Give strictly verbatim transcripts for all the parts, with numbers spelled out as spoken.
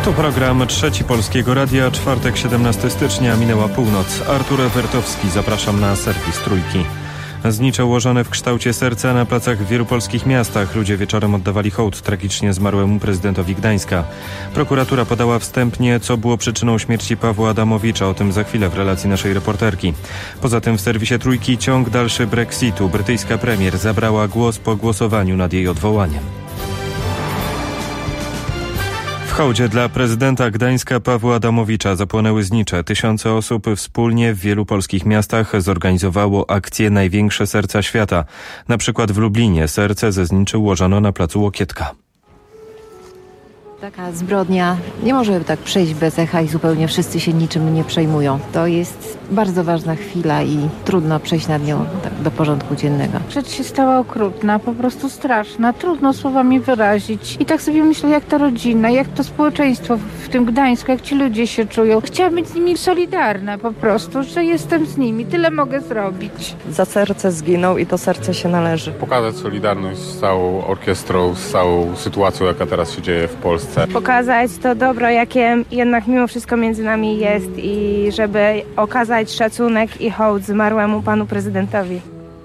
To program Trzeci Polskiego Radia, czwartek, siedemnastego stycznia, minęła północ. Artur Ewertowski, zapraszam na serwis Trójki. Znicze ułożone w kształcie serca na placach w wielu polskich miastach. Ludzie wieczorem oddawali hołd tragicznie zmarłemu prezydentowi Gdańska. Prokuratura podała wstępnie, co było przyczyną śmierci Pawła Adamowicza. O tym za chwilę w relacji naszej reporterki. Poza tym w serwisie Trójki ciąg dalszy Brexitu. Brytyjska premier zabrała głos po głosowaniu nad jej odwołaniem. W hołdzie dla prezydenta Gdańska Pawła Adamowicza zapłonęły znicze. Tysiące osób wspólnie w wielu polskich miastach zorganizowało akcję Największe Serca Świata. Na przykład w Lublinie serce ze zniczy ułożono na placu Łokietka. Taka zbrodnia nie może tak przejść bez echa i zupełnie wszyscy się niczym nie przejmują. To jest bardzo ważna chwila i trudno przejść nad nią tak do porządku dziennego. Rzecz się stała okrutna, po prostu straszna. Trudno słowami wyrazić. I tak sobie myślę, jak ta rodzina, jak to społeczeństwo w tym Gdańsku, jak ci ludzie się czują. Chciałam być z nimi solidarna po prostu, że jestem z nimi. Tyle mogę zrobić. Za serce zginął i to serce się należy. Pokazać solidarność z całą orkiestrą, z całą sytuacją, jaka teraz się dzieje w Polsce. Pokazać to dobro, jakie jednak mimo wszystko między nami jest i żeby okazać szacunek i hołd zmarłemu panu prezydentowi.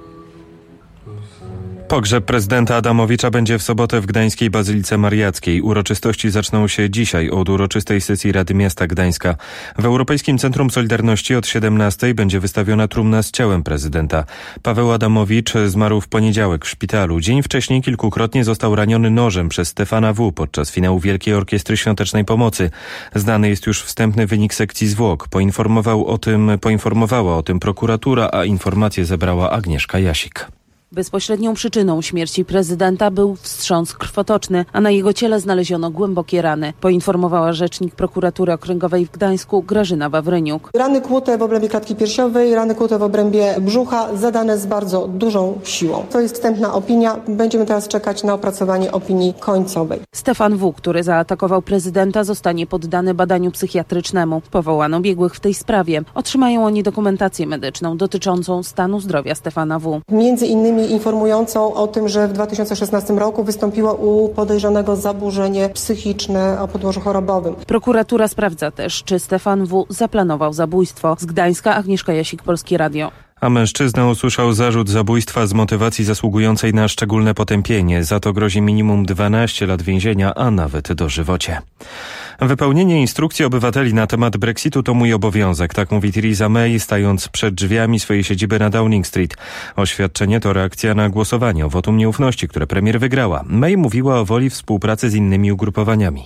Pogrzeb prezydenta Adamowicza będzie w sobotę w Gdańskiej Bazylice Mariackiej. Uroczystości zaczną się dzisiaj od uroczystej sesji Rady Miasta Gdańska. W Europejskim Centrum Solidarności od siedemnastej będzie wystawiona trumna z ciałem prezydenta. Paweł Adamowicz zmarł w poniedziałek w szpitalu. Dzień wcześniej kilkukrotnie został raniony nożem przez Stefana W. podczas finału Wielkiej Orkiestry Świątecznej Pomocy. Znany jest już wstępny wynik sekcji zwłok. Poinformował o tym, poinformowała o tym prokuratura, a informacje zebrała Agnieszka Jasik. Bezpośrednią przyczyną śmierci prezydenta był wstrząs krwotoczny, a na jego ciele znaleziono głębokie rany, poinformowała rzecznik prokuratury okręgowej w Gdańsku Grażyna Wawryniuk. Rany kłute w obrębie klatki piersiowej, rany kłute w obrębie brzucha, zadane z bardzo dużą siłą. To jest wstępna opinia. Będziemy teraz czekać na opracowanie opinii końcowej. Stefan W., który zaatakował prezydenta, zostanie poddany badaniu psychiatrycznemu. Powołano biegłych w tej sprawie. Otrzymają oni dokumentację medyczną dotyczącą stanu zdrowia Stefana W. Między innymi informującą o tym, że w dwa tysiące szesnastym roku wystąpiło u podejrzanego zaburzenie psychiczne o podłożu chorobowym. Prokuratura sprawdza też, czy Stefan W. zaplanował zabójstwo. Z Gdańska Agnieszka Jasik, Polskie Radio. A mężczyzna usłyszał zarzut zabójstwa z motywacji zasługującej na szczególne potępienie. Za to grozi minimum dwanaście lat więzienia, a nawet dożywocie. Wypełnienie instrukcji obywateli na temat Brexitu to mój obowiązek, tak mówi Theresa May, stając przed drzwiami swojej siedziby na Downing Street. Oświadczenie to reakcja na głosowanie o wotum nieufności, które premier wygrała. May mówiła o woli współpracy z innymi ugrupowaniami.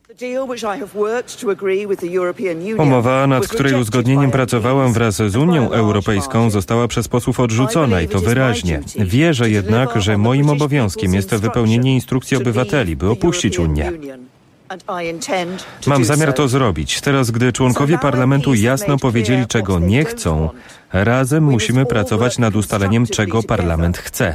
Umowa, nad której uzgodnieniem pracowałam wraz z Unią Europejską, została przez posłów odrzucona i to wyraźnie. Wierzę jednak, że moim obowiązkiem jest wypełnienie instrukcji obywateli, by opuścić Unię. Mam zamiar to zrobić. Teraz, gdy członkowie parlamentu jasno powiedzieli, czego nie chcą, razem musimy pracować nad ustaleniem, czego parlament chce.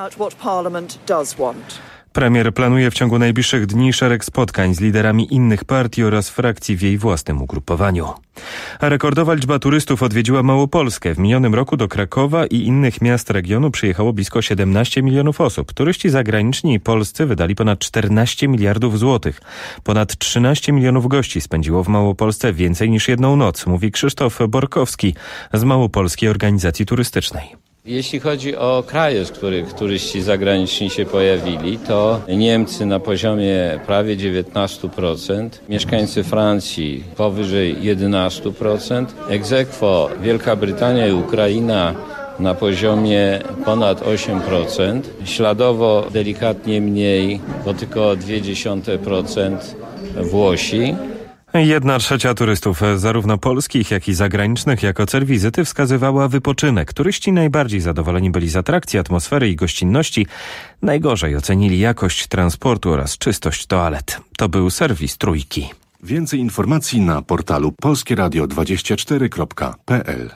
Premier planuje w ciągu najbliższych dni szereg spotkań z liderami innych partii oraz frakcji w jej własnym ugrupowaniu. A rekordowa liczba turystów odwiedziła Małopolskę. W minionym roku do Krakowa i innych miast regionu przyjechało blisko siedemnaście milionów osób. Turyści zagraniczni i polscy wydali ponad czternaście miliardów złotych. Ponad trzynaście milionów gości spędziło w Małopolsce więcej niż jedną noc, mówi Krzysztof Borkowski z Małopolskiej Organizacji Turystycznej. Jeśli chodzi o kraje, z których turyści zagraniczni się pojawili, to Niemcy na poziomie prawie dziewiętnaście procent, mieszkańcy Francji powyżej jedenaście procent, ex aequo Wielka Brytania i Ukraina na poziomie ponad osiem procent, śladowo delikatnie mniej, bo tylko zero przecinek dwa procent Włosi. Jedna trzecia turystów, zarówno polskich, jak i zagranicznych, jako cel wizyty wskazywała wypoczynek. Turyści najbardziej zadowoleni byli z atrakcji, atmosfery i gościnności. Najgorzej ocenili jakość transportu oraz czystość toalet. To był serwis Trójki. Więcej informacji na portalu polskie radio dwadzieścia cztery kropka p l.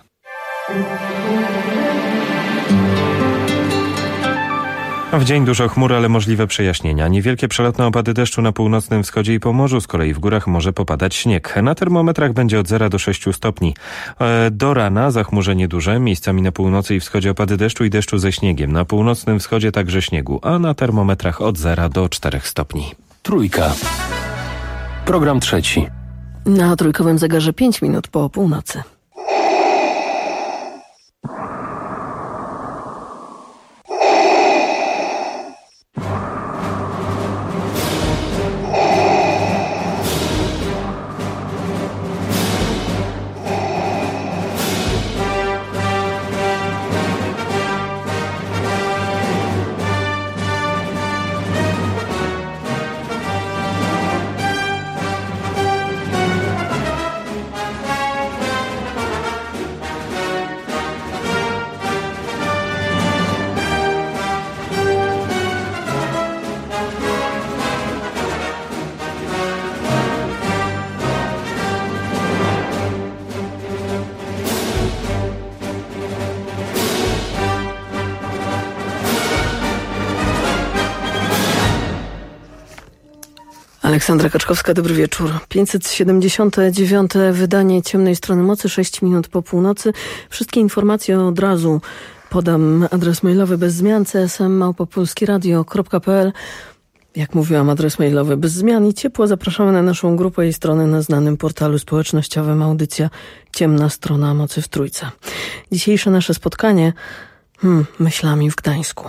W dzień dużo chmur, ale możliwe przejaśnienia. Niewielkie przelotne opady deszczu na północnym wschodzie i Pomorzu, z kolei w górach może popadać śnieg. Na termometrach będzie od zera do sześciu stopni. Do rana zachmurzenie duże, miejscami na północy i wschodzie opady deszczu i deszczu ze śniegiem. Na północnym wschodzie także śniegu, a na termometrach od zera do czterech stopni. Trójka. Program trzeci. Na trójkowym zegarze pięć minut po północy. Aleksandra Kaczkowska, dobry wieczór. pięćset siedemdziesiąte dziewiąte wydanie Ciemnej Strony Mocy, sześć minut po północy. Wszystkie informacje od razu podam. Adres mailowy bez zmian c s m małpa polskieradio kropka p l. Jak mówiłam, adres mailowy bez zmian i ciepło zapraszamy na naszą grupę i stronę na znanym portalu społecznościowym. Audycja Ciemna Strona Mocy w Trójce. Dzisiejsze nasze spotkanie hmm, myślami w Gdańsku.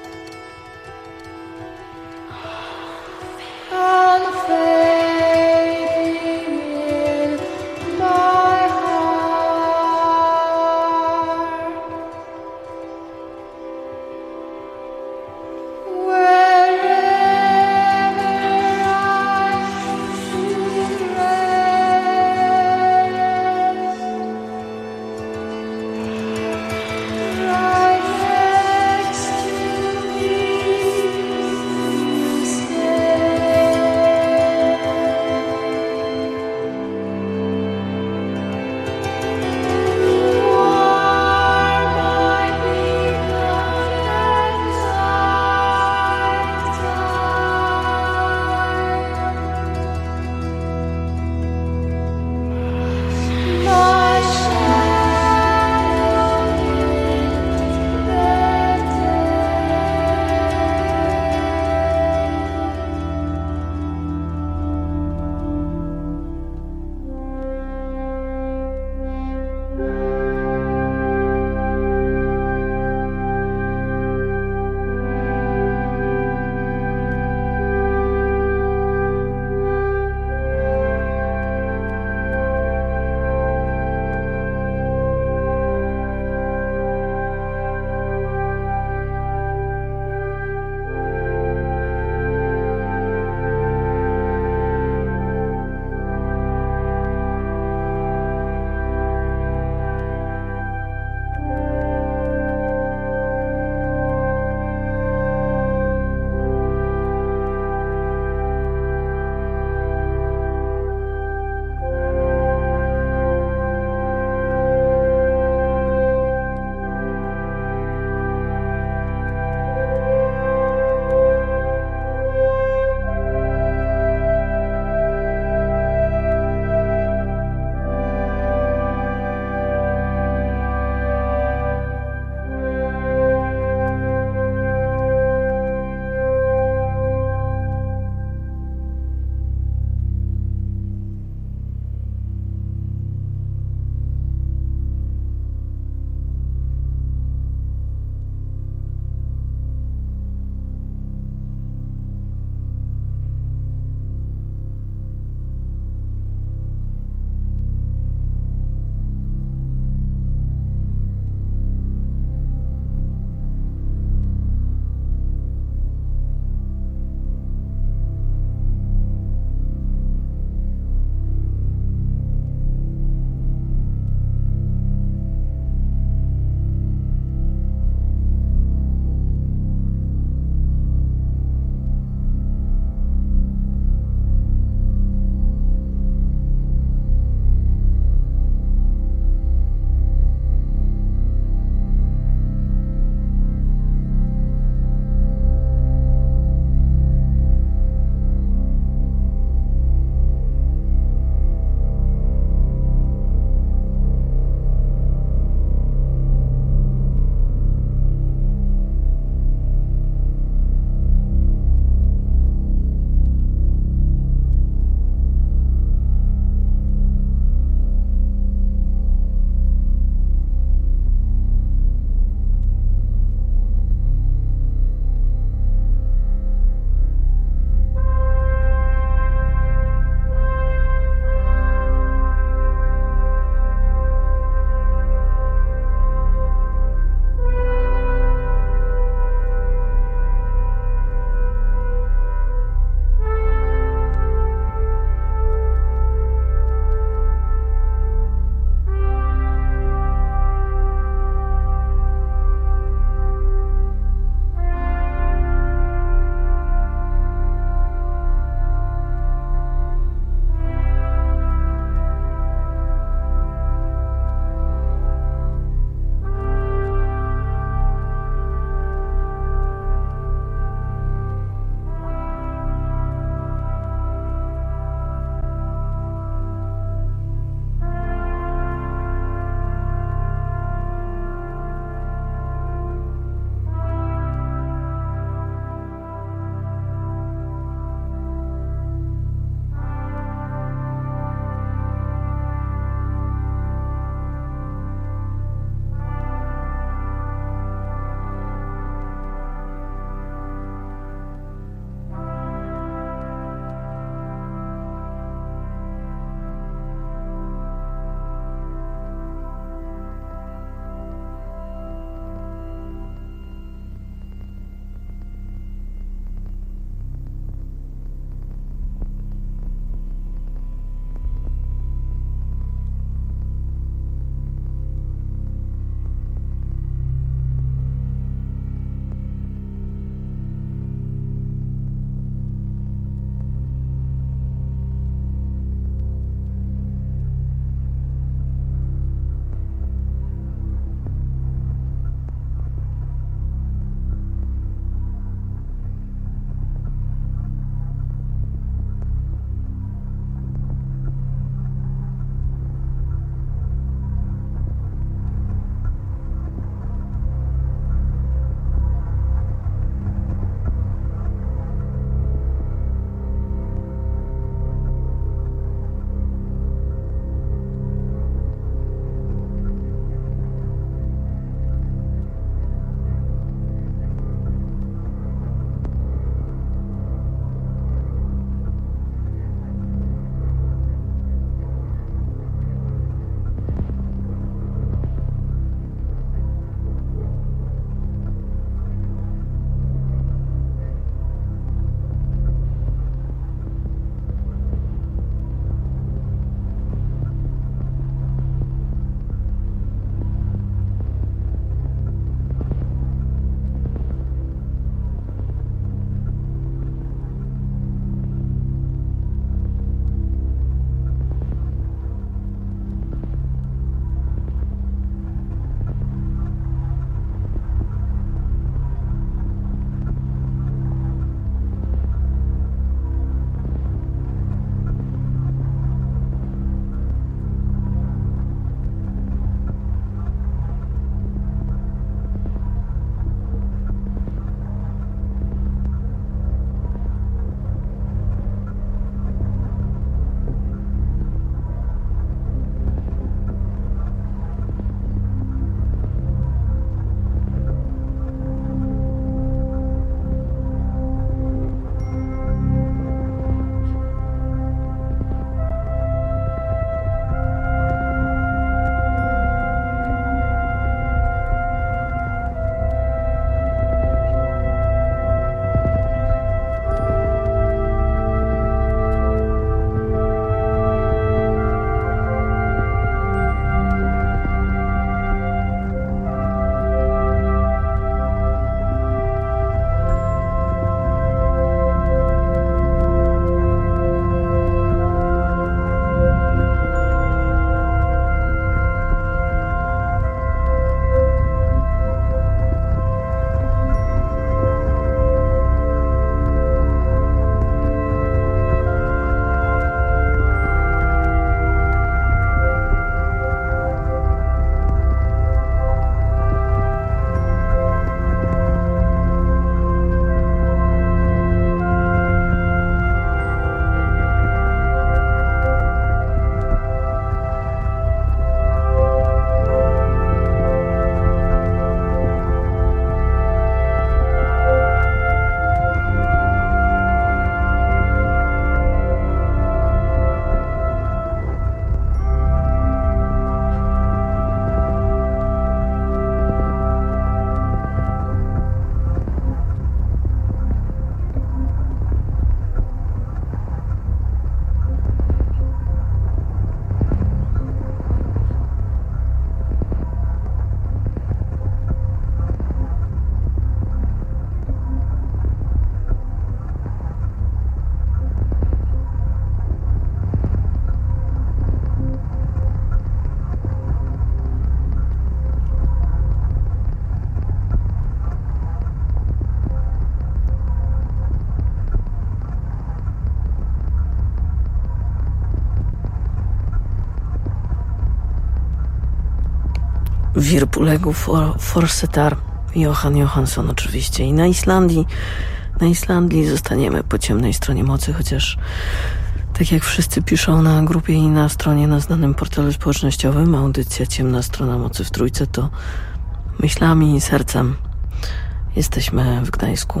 Virpulegu For, Forsetar, Johan Johansson oczywiście. I na Islandii, na Islandii zostaniemy po ciemnej stronie mocy, chociaż tak jak wszyscy piszą na grupie i na stronie na znanym portalu społecznościowym, audycja Ciemna Strona Mocy w Trójce to myślami i sercem jesteśmy w Gdańsku.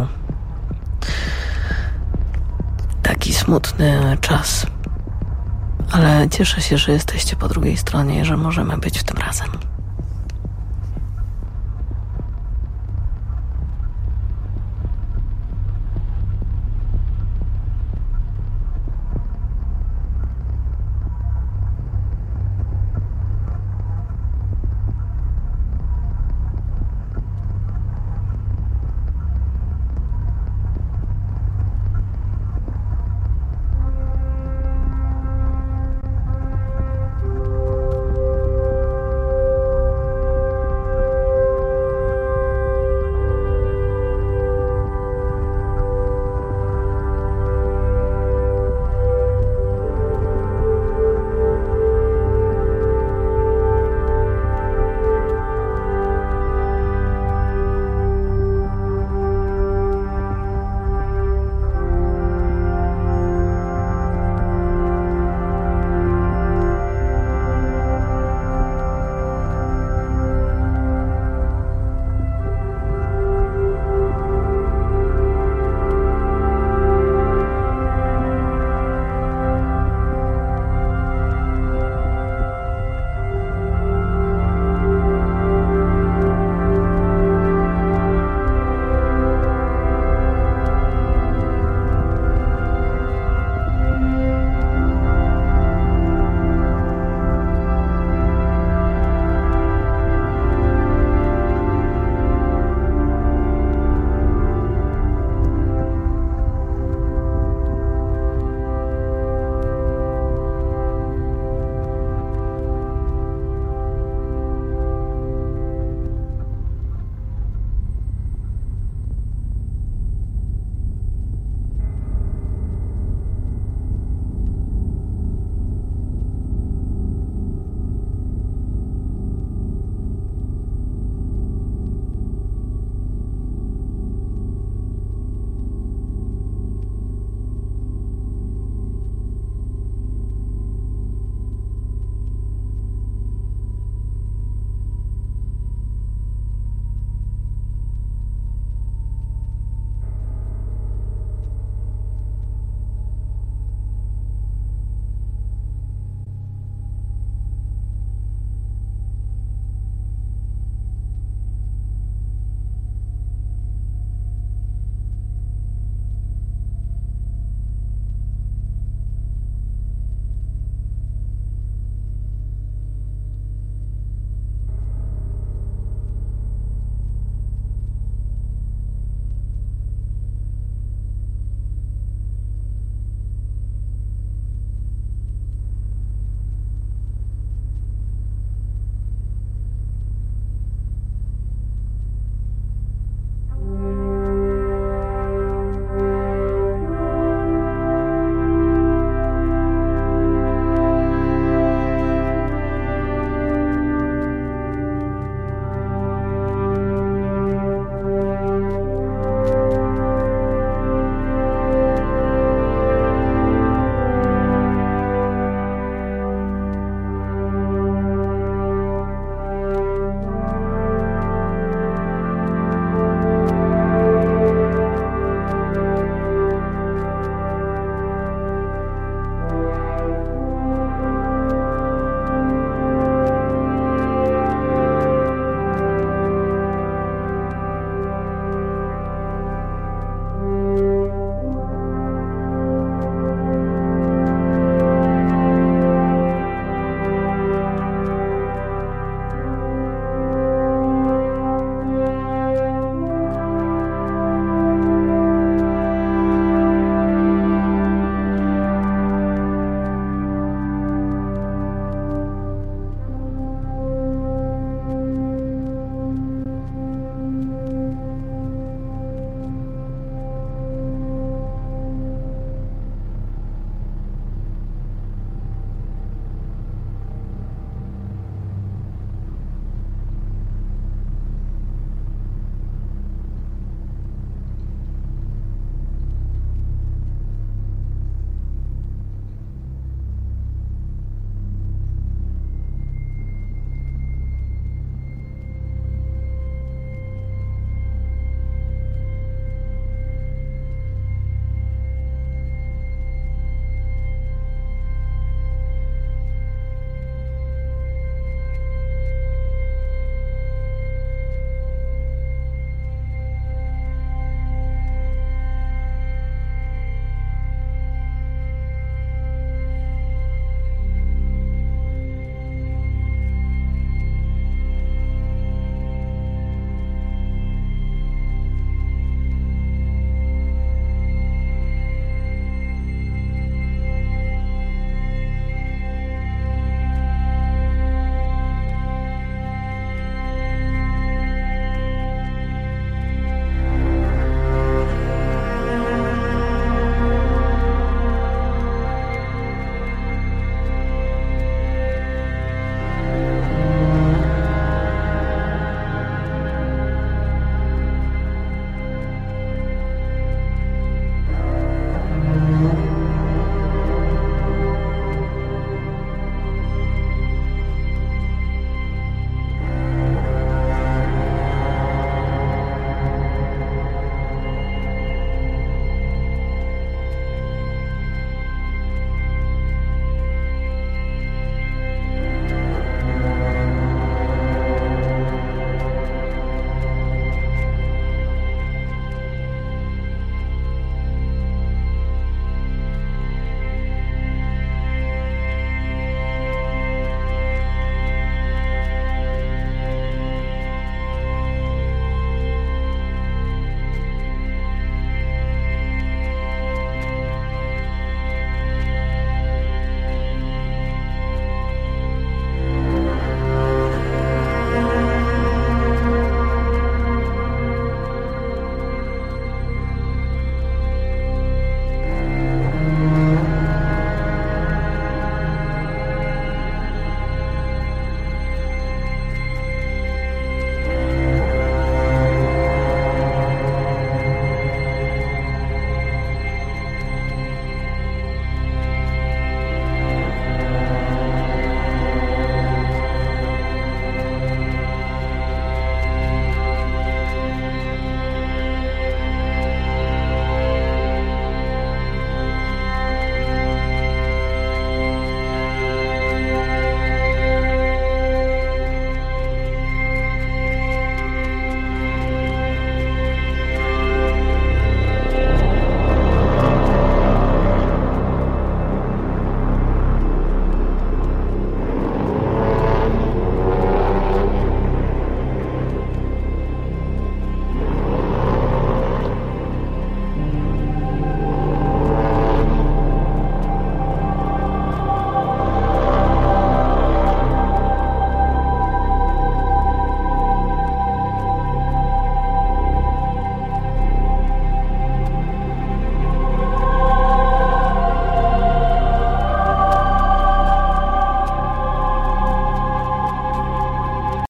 Taki smutny czas. Ale cieszę się, że jesteście po drugiej stronie i że możemy być w tym razem.